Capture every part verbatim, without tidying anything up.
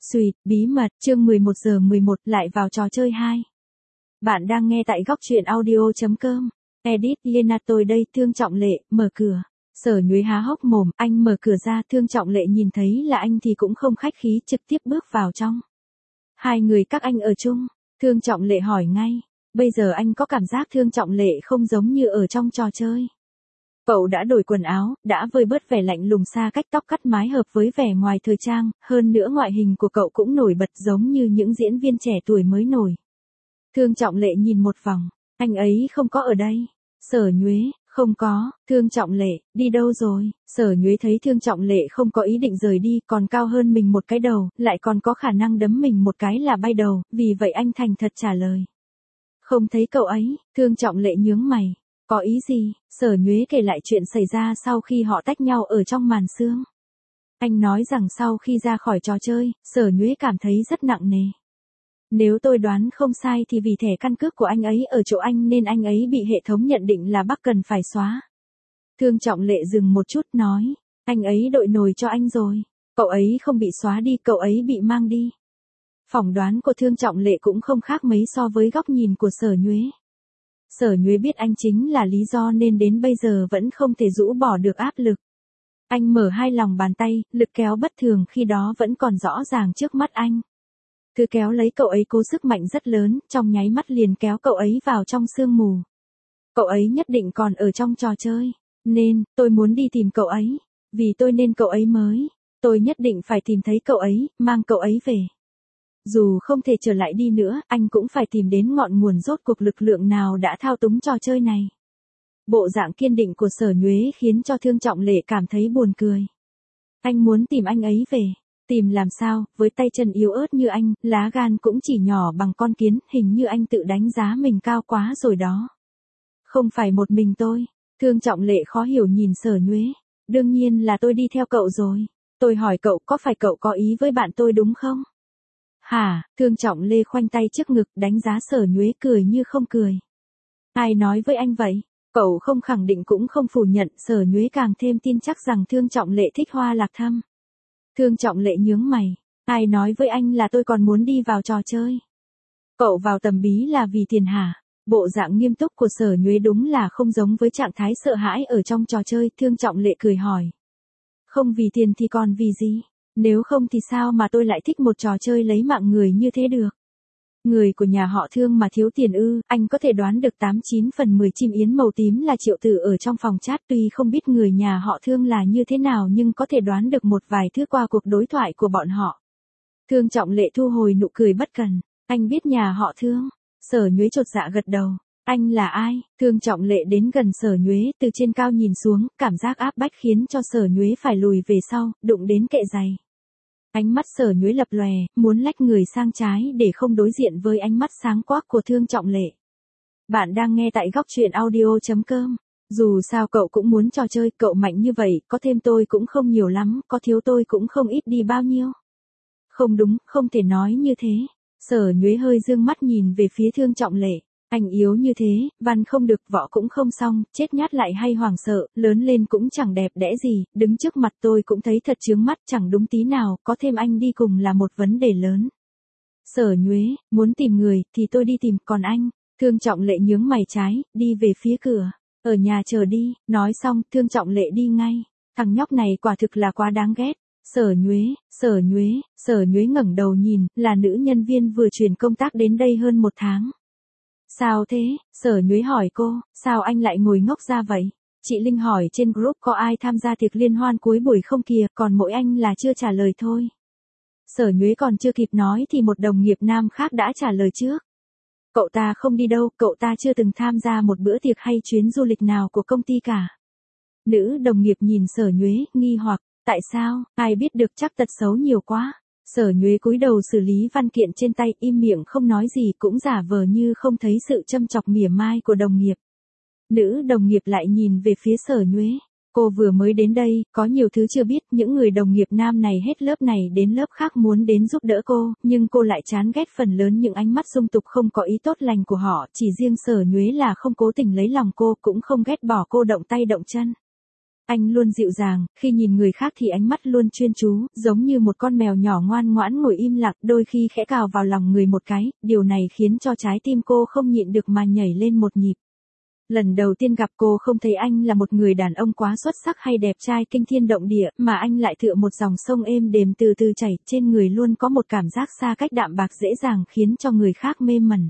Xuyệt, bí mật, chương mười một giờ mười một lại vào trò chơi hai. Bạn đang nghe tại góc truyện audio.com. Edit, Lena tôi đây, Thương Trọng Lệ, mở cửa. Sở Nhuế há hốc mồm, anh mở cửa ra, Thương Trọng Lệ nhìn thấy là anh thì cũng không khách khí, trực tiếp bước vào trong. Hai người các anh ở chung, Thương Trọng Lệ hỏi ngay. Bây giờ anh có cảm giác Thương Trọng Lệ không giống như ở trong trò chơi. Cậu đã đổi quần áo, đã vơi bớt vẻ lạnh lùng xa cách, tóc cắt mái hợp với vẻ ngoài thời trang, hơn nữa ngoại hình của cậu cũng nổi bật giống như những diễn viên trẻ tuổi mới nổi. Thương Trọng Lệ nhìn một vòng, anh ấy không có ở đây. Sở Nhuế, không có. Thương Trọng Lệ, đi đâu rồi? Sở Nhuế thấy Thương Trọng Lệ không có ý định rời đi, còn cao hơn mình một cái đầu, lại còn có khả năng đấm mình một cái là bay đầu, vì vậy anh thành thật trả lời. Không thấy cậu ấy. Thương Trọng Lệ nhướng mày. Có ý gì? Sở Nhuế kể lại chuyện xảy ra sau khi họ tách nhau ở trong màn sương. Anh nói rằng sau khi ra khỏi trò chơi, Sở Nhuế cảm thấy rất nặng nề. Nếu tôi đoán không sai thì vì thẻ căn cước của anh ấy ở chỗ anh nên anh ấy bị hệ thống nhận định là Bắc cần phải xóa. Thương Trọng Lệ dừng một chút nói, anh ấy đội nồi cho anh rồi. Cậu ấy không bị xóa đi, cậu ấy bị mang đi. Phỏng đoán của Thương Trọng Lệ cũng không khác mấy so với góc nhìn của Sở Nhuế. Sở Nhuế biết anh chính là lý do nên đến bây giờ vẫn không thể rũ bỏ được áp lực. Anh mở hai lòng bàn tay, lực kéo bất thường khi đó vẫn còn rõ ràng trước mắt anh. Cứ kéo lấy cậu ấy cố sức mạnh rất lớn, trong nháy mắt liền kéo cậu ấy vào trong sương mù. Cậu ấy nhất định còn ở trong trò chơi, nên, tôi muốn đi tìm cậu ấy, vì tôi nên cậu ấy mới, tôi nhất định phải tìm thấy cậu ấy, mang cậu ấy về. Dù không thể trở lại đi nữa, anh cũng phải tìm đến ngọn nguồn rốt cuộc lực lượng nào đã thao túng trò chơi này. Bộ dạng kiên định của Sở Nhuế khiến cho Thương Trọng Lệ cảm thấy buồn cười. Anh muốn tìm anh ấy về. Tìm làm sao, với tay chân yếu ớt như anh, lá gan cũng chỉ nhỏ bằng con kiến, hình như anh tự đánh giá mình cao quá rồi đó. Không phải một mình tôi. Thương Trọng Lệ khó hiểu nhìn Sở Nhuế. Đương nhiên là tôi đi theo cậu rồi. Tôi hỏi cậu có phải cậu có ý với bạn tôi đúng không? Hả? Thương Trọng Lê khoanh tay trước ngực đánh giá Sở Nhuế cười như không cười. Ai nói với anh vậy? Cậu không khẳng định cũng không phủ nhận, Sở Nhuế càng thêm tin chắc rằng Thương Trọng Lệ thích Hoa Lạc Thâm. Thương Trọng Lệ nhướng mày. Ai nói với anh là tôi còn muốn đi vào trò chơi? Cậu vào tầm bí là vì tiền hả? Bộ dạng nghiêm túc của Sở Nhuế đúng là không giống với trạng thái sợ hãi ở trong trò chơi, Thương Trọng Lệ cười hỏi. Không vì tiền thì còn vì gì? Nếu không thì sao mà tôi lại thích một trò chơi lấy mạng người như thế được? Người của nhà họ Thương mà thiếu tiền ư? Anh có thể đoán được tám chín phần mười chim yến màu tím là Triệu Tử ở trong phòng chat, tuy không biết người nhà họ Thương là như thế nào nhưng có thể đoán được một vài thứ qua cuộc đối thoại của bọn họ. Thương Trọng Lệ thu hồi nụ cười bất cần. Anh biết nhà họ Thương. Sở Nhuế chột dạ gật đầu. Anh là ai? Thương Trọng Lệ đến gần Sở Nhuế, từ trên cao nhìn xuống, cảm giác áp bách khiến cho Sở Nhuế phải lùi về sau, đụng đến kệ giày. Ánh mắt Sở Nhuế lập lòe, muốn lách người sang trái để không đối diện với ánh mắt sáng quắc của Thương Trọng Lệ. Bạn đang nghe tại góc truyện audio.com. Dù sao cậu cũng muốn trò chơi, cậu mạnh như vậy, có thêm tôi cũng không nhiều lắm, có thiếu tôi cũng không ít đi bao nhiêu. Không đúng, không thể nói như thế. Sở Nhuế hơi dương mắt nhìn về phía Thương Trọng Lệ. Anh yếu như thế, văn không được, võ cũng không xong, chết nhát lại hay hoảng sợ, lớn lên cũng chẳng đẹp đẽ gì, đứng trước mặt tôi cũng thấy thật chướng mắt, chẳng đúng tí nào, có thêm anh đi cùng là một vấn đề lớn. Sở Nhuế, muốn tìm người, thì tôi đi tìm, còn anh? Thương Trọng Lệ nhướng mày trái, đi về phía cửa. Ở nhà chờ đi, nói xong, Thương Trọng Lệ đi ngay. Thằng nhóc này quả thực là quá đáng ghét. Sở Nhuế, Sở Nhuế, Sở Nhuế ngẩng đầu nhìn, là nữ nhân viên vừa chuyển công tác đến đây hơn một tháng. Sao thế? Sở Nhuế hỏi cô, sao anh lại ngồi ngốc ra vậy? Chị Linh hỏi trên group có ai tham gia tiệc liên hoan cuối buổi không kìa, còn mỗi anh là chưa trả lời thôi. Sở Nhuế còn chưa kịp nói thì một đồng nghiệp nam khác đã trả lời trước. Cậu ta không đi đâu, cậu ta chưa từng tham gia một bữa tiệc hay chuyến du lịch nào của công ty cả. Nữ đồng nghiệp nhìn Sở Nhuế, nghi hoặc, tại sao, ai biết được, chắc tật xấu nhiều quá. Sở Nhuế cúi đầu xử lý văn kiện trên tay, im miệng không nói gì, cũng giả vờ như không thấy sự châm chọc mỉa mai của đồng nghiệp. Nữ đồng nghiệp lại nhìn về phía Sở Nhuế. Cô vừa mới đến đây, có nhiều thứ chưa biết, những người đồng nghiệp nam này hết lớp này đến lớp khác muốn đến giúp đỡ cô, nhưng cô lại chán ghét phần lớn những ánh mắt dung tục không có ý tốt lành của họ, chỉ riêng Sở Nhuế là không cố tình lấy lòng cô, cũng không ghét bỏ cô động tay động chân. Anh luôn dịu dàng, khi nhìn người khác thì ánh mắt luôn chuyên chú, giống như một con mèo nhỏ ngoan ngoãn ngồi im lặng, đôi khi khẽ cào vào lòng người một cái, điều này khiến cho trái tim cô không nhịn được mà nhảy lên một nhịp. Lần đầu tiên gặp cô không thấy anh là một người đàn ông quá xuất sắc hay đẹp trai kinh thiên động địa, mà anh lại tựa một dòng sông êm đềm từ từ chảy, trên người luôn có một cảm giác xa cách đạm bạc dễ dàng khiến cho người khác mê mẩn.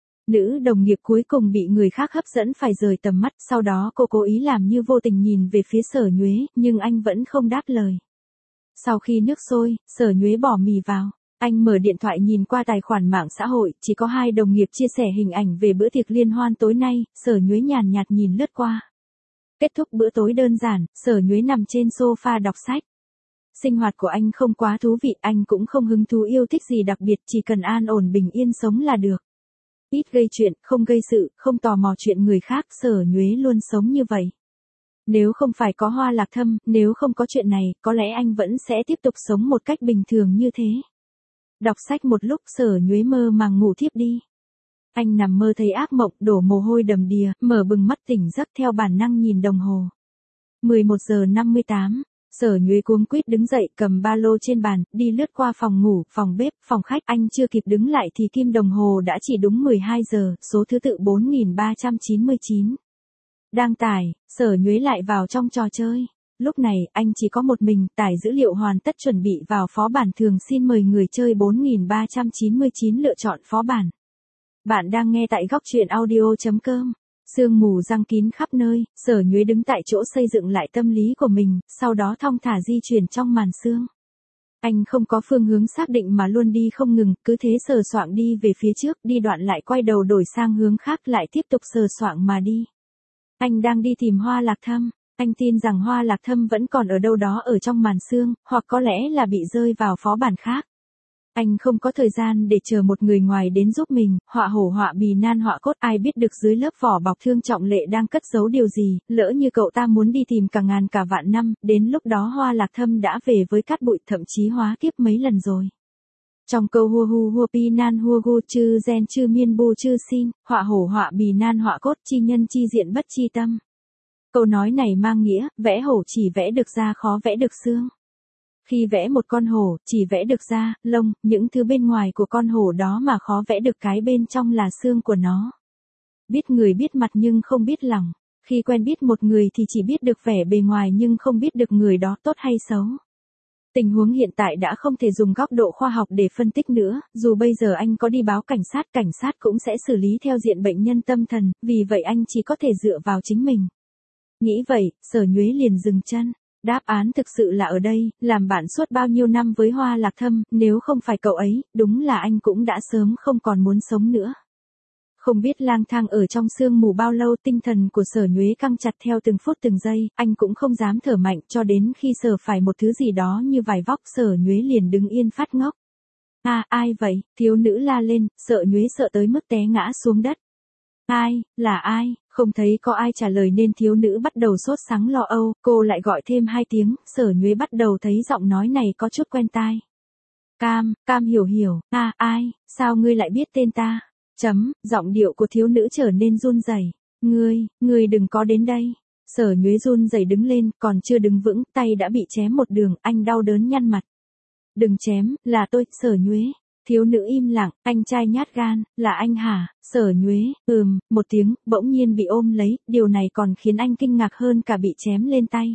Nữ đồng nghiệp cuối cùng bị người khác hấp dẫn phải rời tầm mắt, sau đó cô cố ý làm như vô tình nhìn về phía Sở Nhuế, nhưng anh vẫn không đáp lời. Sau khi nước sôi, Sở Nhuế bỏ mì vào. Anh mở điện thoại nhìn qua tài khoản mạng xã hội, chỉ có hai đồng nghiệp chia sẻ hình ảnh về bữa tiệc liên hoan tối nay, Sở Nhuế nhàn nhạt nhìn lướt qua. Kết thúc bữa tối đơn giản, Sở Nhuế nằm trên sofa đọc sách. Sinh hoạt của anh không quá thú vị, anh cũng không hứng thú yêu thích gì đặc biệt, chỉ cần an ổn bình yên sống là được. Ít gây chuyện, không gây sự, không tò mò chuyện người khác, Sở Nhuế luôn sống như vậy. Nếu không phải có Hoa Lạc Thâm, nếu không có chuyện này, có lẽ anh vẫn sẽ tiếp tục sống một cách bình thường như thế. Đọc sách một lúc, Sở Nhuế mơ màng ngủ thiếp đi. Anh nằm mơ thấy ác mộng, đổ mồ hôi đầm đìa, mở bừng mắt tỉnh giấc theo bản năng nhìn đồng hồ. mười một giờ năm mươi tám, Sở Nhuế cuống quýt đứng dậy, cầm ba lô trên bàn, đi lướt qua phòng ngủ, phòng bếp, phòng khách, anh chưa kịp đứng lại thì kim đồng hồ đã chỉ đúng mười hai giờ, số thứ tự bốn nghìn ba trăm chín mươi chín. Đang tải, Sở Nhuế lại vào trong trò chơi. Lúc này, anh chỉ có một mình, tải dữ liệu hoàn tất chuẩn bị vào phó bản thường, xin mời người chơi bốn nghìn ba trăm chín mươi chín lựa chọn phó bản. Bạn đang nghe tại góc truyện audio chấm com. Sương mù giăng kín khắp nơi, Sở Nhuế đứng tại chỗ xây dựng lại tâm lý của mình, sau đó thong thả di chuyển trong màn sương. Anh không có phương hướng xác định mà luôn đi không ngừng, cứ thế sờ soạng đi về phía trước, đi đoạn lại quay đầu đổi sang hướng khác lại tiếp tục sờ soạng mà đi. Anh đang đi tìm Hoa Lạc Thâm. Anh tin rằng Hoa Lạc Thâm vẫn còn ở đâu đó ở trong màn sương, hoặc có lẽ là bị rơi vào phó bản khác. Anh không có thời gian để chờ một người ngoài đến giúp mình, họa hổ họa bì nan họa cốt, ai biết được dưới lớp vỏ bọc Thương Trọng Lệ đang cất giấu điều gì, lỡ như cậu ta muốn đi tìm cả ngàn cả vạn năm, đến lúc đó Hoa Lạc Thâm đã về với cát bụi, thậm chí hóa kiếp mấy lần rồi. Trong câu hua hu hua pi nan hua gu chư gen chư miên bu chư xin, họa hổ họa bì nan họa cốt, chi nhân chi diện bất chi tâm. Câu nói này mang nghĩa, vẽ hổ chỉ vẽ được da khó vẽ được xương. Khi vẽ một con hổ, chỉ vẽ được da, lông, những thứ bên ngoài của con hổ đó mà khó vẽ được cái bên trong là xương của nó. Biết người biết mặt nhưng không biết lòng. Khi quen biết một người thì chỉ biết được vẻ bề ngoài nhưng không biết được người đó tốt hay xấu. Tình huống hiện tại đã không thể dùng góc độ khoa học để phân tích nữa, dù bây giờ anh có đi báo cảnh sát, cảnh sát cũng sẽ xử lý theo diện bệnh nhân tâm thần, vì vậy anh chỉ có thể dựa vào chính mình. Nghĩ vậy, Sở Nhuế liền dừng chân. Đáp án thực sự là ở đây, làm bạn suốt bao nhiêu năm với Hoa Lạc Thâm, nếu không phải cậu ấy, đúng là anh cũng đã sớm không còn muốn sống nữa. Không biết lang thang ở trong sương mù bao lâu, tinh thần của Sở Nhuế căng chặt theo từng phút từng giây, anh cũng không dám thở mạnh, cho đến khi sờ phải một thứ gì đó như vải vóc, Sở Nhuế liền đứng yên phát ngốc. À, ai vậy? Thiếu nữ la lên, Sở Nhuế sợ tới mức té ngã xuống đất. Ai, là ai? Không thấy có ai trả lời nên thiếu nữ bắt đầu sốt sắng lo âu, cô lại gọi thêm hai tiếng, Sở Nhuế bắt đầu thấy giọng nói này có chút quen tai. Cam, Cam Hiểu Hiểu, à, ai, sao ngươi lại biết tên ta? Chấm, giọng điệu của thiếu nữ trở nên run rẩy. Ngươi, ngươi đừng có đến đây. Sở Nhuế run rẩy đứng lên, còn chưa đứng vững, tay đã bị chém một đường, anh đau đớn nhăn mặt. Đừng chém, là tôi, Sở Nhuế. Thiếu nữ im lặng, anh trai nhát gan, là anh hả? Sở Nhuế, ừm, một tiếng, bỗng nhiên bị ôm lấy, điều này còn khiến anh kinh ngạc hơn cả bị chém lên tay.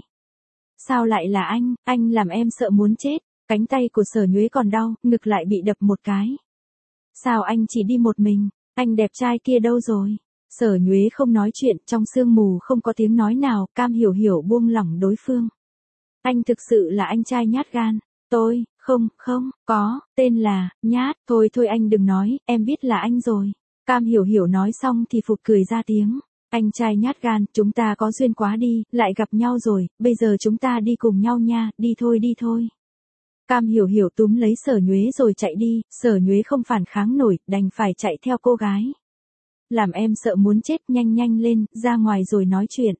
Sao lại là anh, anh làm em sợ muốn chết, cánh tay của Sở Nhuế còn đau, ngực lại bị đập một cái. Sao anh chỉ đi một mình, anh đẹp trai kia đâu rồi? Sở Nhuế không nói chuyện, trong sương mù không có tiếng nói nào, Cam Hiểu Hiểu buông lỏng đối phương. Anh thực sự là anh trai nhát gan. Tôi, không, không, có, tên là, Nhát, thôi thôi anh đừng nói, em biết là anh rồi. Cam Hiểu Hiểu nói xong thì phụt cười ra tiếng. Anh trai nhát gan, chúng ta có duyên quá đi, lại gặp nhau rồi, bây giờ chúng ta đi cùng nhau nha, đi thôi đi thôi. Cam Hiểu Hiểu túm lấy Sở Nhuế rồi chạy đi, Sở Nhuế không phản kháng nổi, đành phải chạy theo cô gái. Làm em sợ muốn chết, nhanh nhanh lên, ra ngoài rồi nói chuyện.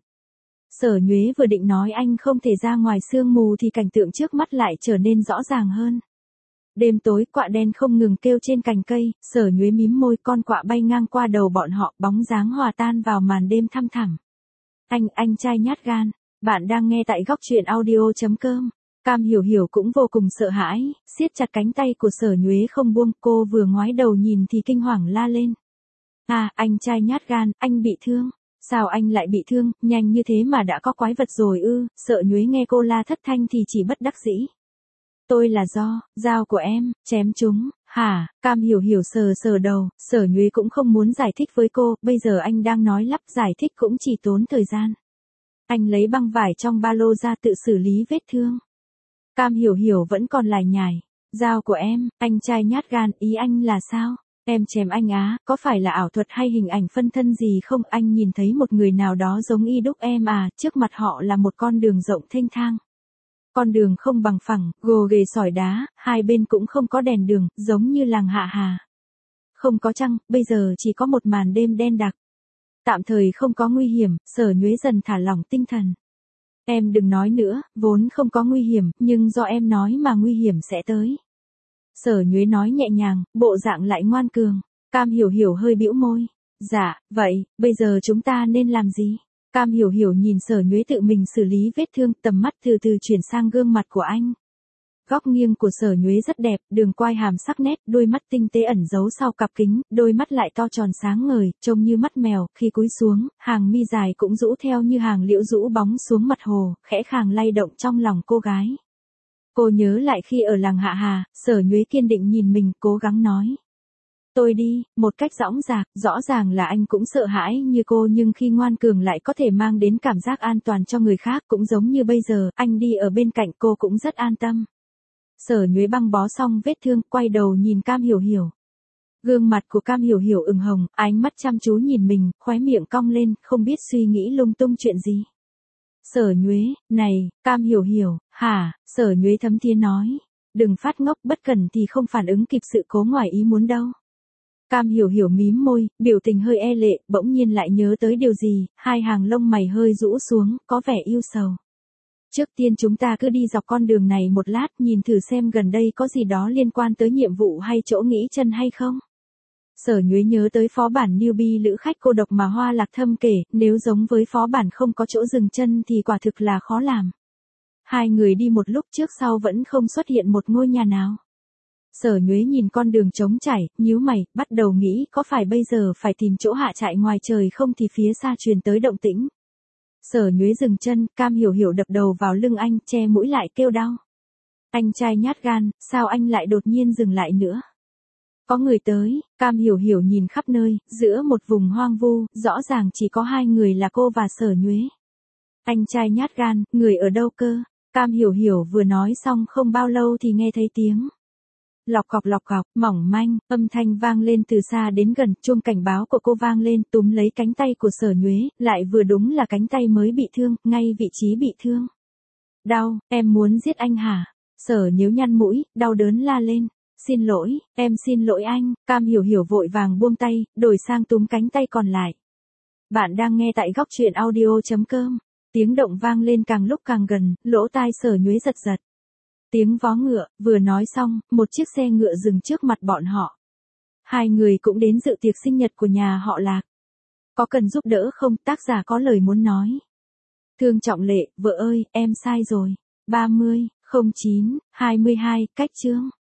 Sở Nhuế vừa định nói anh không thể ra ngoài sương mù thì cảnh tượng trước mắt lại trở nên rõ ràng hơn. Đêm tối, quạ đen không ngừng kêu trên cành cây, Sở Nhuế mím môi, con quạ bay ngang qua đầu bọn họ, bóng dáng hòa tan vào màn đêm thăm thẳm. Anh, anh trai nhát gan, Bạn đang nghe tại góc truyện audio.com. Cam Hiểu Hiểu cũng vô cùng sợ hãi, siết chặt cánh tay của Sở Nhuế không buông, cô vừa ngoái đầu nhìn thì kinh hoàng la lên. À, anh trai nhát gan, anh bị thương. Sao anh lại bị thương, nhanh như thế mà đã có quái vật rồi ư? Sở Nhuế nghe cô la thất thanh thì chỉ bất đắc dĩ. Tôi là do, dao của em, chém chúng. Hả? Cam Hiểu Hiểu sờ sờ đầu, Sở Nhuế cũng không muốn giải thích với cô, bây giờ anh đang nói lắp, giải thích cũng chỉ tốn thời gian. Anh lấy băng vải trong ba lô ra tự xử lý vết thương. Cam Hiểu Hiểu vẫn còn lải nhải. Dao của em, anh trai nhát gan, ý anh là sao? Em chém anh á, có phải là ảo thuật hay hình ảnh phân thân gì không? Anh nhìn thấy một người nào đó giống y đúc em à, trước mặt họ là một con đường rộng thênh thang. Con đường không bằng phẳng, gồ ghề sỏi đá, hai bên cũng không có đèn đường, giống như làng Hạ Hà. Không có trăng, bây giờ chỉ có một màn đêm đen đặc. Tạm thời không có nguy hiểm, Sở Nhuế dần thả lỏng tinh thần. Em đừng nói nữa, vốn không có nguy hiểm, nhưng do em nói mà nguy hiểm sẽ tới. Sở Nhuế nói nhẹ nhàng, bộ dạng lại ngoan cường. Cam Hiểu Hiểu hơi bĩu môi. Dạ, vậy, bây giờ chúng ta nên làm gì? Cam Hiểu Hiểu nhìn Sở Nhuế tự mình xử lý vết thương, tầm mắt từ từ chuyển sang gương mặt của anh. Góc nghiêng của Sở Nhuế rất đẹp, đường quai hàm sắc nét, đôi mắt tinh tế ẩn giấu sau cặp kính, đôi mắt lại to tròn sáng ngời, trông như mắt mèo, khi cúi xuống, hàng mi dài cũng rũ theo như hàng liễu rũ bóng xuống mặt hồ, khẽ khàng lay động trong lòng cô gái. Cô nhớ lại khi ở làng Hạ Hà, Sở Nhuế kiên định nhìn mình, cố gắng nói. Tôi đi, một cách dõng dạc, rõ ràng là anh cũng sợ hãi như cô nhưng khi ngoan cường lại có thể mang đến cảm giác an toàn cho người khác, cũng giống như bây giờ, anh đi ở bên cạnh cô cũng rất an tâm. Sở Nhuế băng bó xong vết thương, quay đầu nhìn Cam Hiểu Hiểu. Gương mặt của Cam Hiểu Hiểu ửng hồng, ánh mắt chăm chú nhìn mình, khóe miệng cong lên, không biết suy nghĩ lung tung chuyện gì. Sở Nhuế, này, Cam Hiểu Hiểu, hả? Sở Nhuế thấm thía nói. Đừng phát ngốc, bất cần thì không phản ứng kịp sự cố ngoài ý muốn đâu. Cam Hiểu Hiểu mím môi, biểu tình hơi e lệ, bỗng nhiên lại nhớ tới điều gì, hai hàng lông mày hơi rũ xuống, có vẻ yêu sầu. Trước tiên chúng ta cứ đi dọc con đường này một lát, nhìn thử xem gần đây có gì đó liên quan tới nhiệm vụ hay chỗ nghỉ chân hay không. Sở Nhuế nhớ tới phó bản newbie lữ khách cô độc mà Hoa Lạc Thâm kể, nếu giống với phó bản không có chỗ dừng chân thì quả thực là khó làm. Hai người đi một lúc trước sau vẫn không xuất hiện một ngôi nhà nào. Sở Nhuế nhìn con đường trống trải, nhíu mày, bắt đầu nghĩ có phải bây giờ phải tìm chỗ hạ trại ngoài trời không thì phía xa truyền tới động tĩnh. Sở Nhuế dừng chân, Cam Hiểu Hiểu đập đầu vào lưng anh, che mũi lại kêu đau. Anh trai nhát gan, sao anh lại đột nhiên dừng lại nữa? Có người tới, Cam Hiểu Hiểu nhìn khắp nơi, giữa một vùng hoang vu, rõ ràng chỉ có hai người là cô và Sở Nhuế. Anh trai nhát gan, người ở đâu cơ? Cam Hiểu Hiểu vừa nói xong không bao lâu thì nghe thấy tiếng. Lọc cọc lọc cọc, mỏng manh, âm thanh vang lên từ xa đến gần, chuông cảnh báo của cô vang lên, túm lấy cánh tay của Sở Nhuế, lại vừa đúng là cánh tay mới bị thương, ngay vị trí bị thương. Đau, em muốn giết anh hả? Sở Nhuế nhăn mũi, đau đớn la lên. Xin lỗi, em xin lỗi anh. Cam Hiểu Hiểu vội vàng buông tay, đổi sang túm cánh tay còn lại. Bạn đang nghe tại góc truyện audio.com. Tiếng động vang lên càng lúc càng gần, lỗ tai Sở Nhuế giật giật. Tiếng vó ngựa, vừa nói xong, một chiếc xe ngựa dừng trước mặt bọn họ. Hai người cũng đến dự tiệc sinh nhật của nhà họ Lạc. Có cần giúp đỡ không? Tác giả có lời muốn nói. Thương Trọng Lệ, vợ ơi, em sai rồi. ba mươi, không chín, hai mươi hai, cách chương.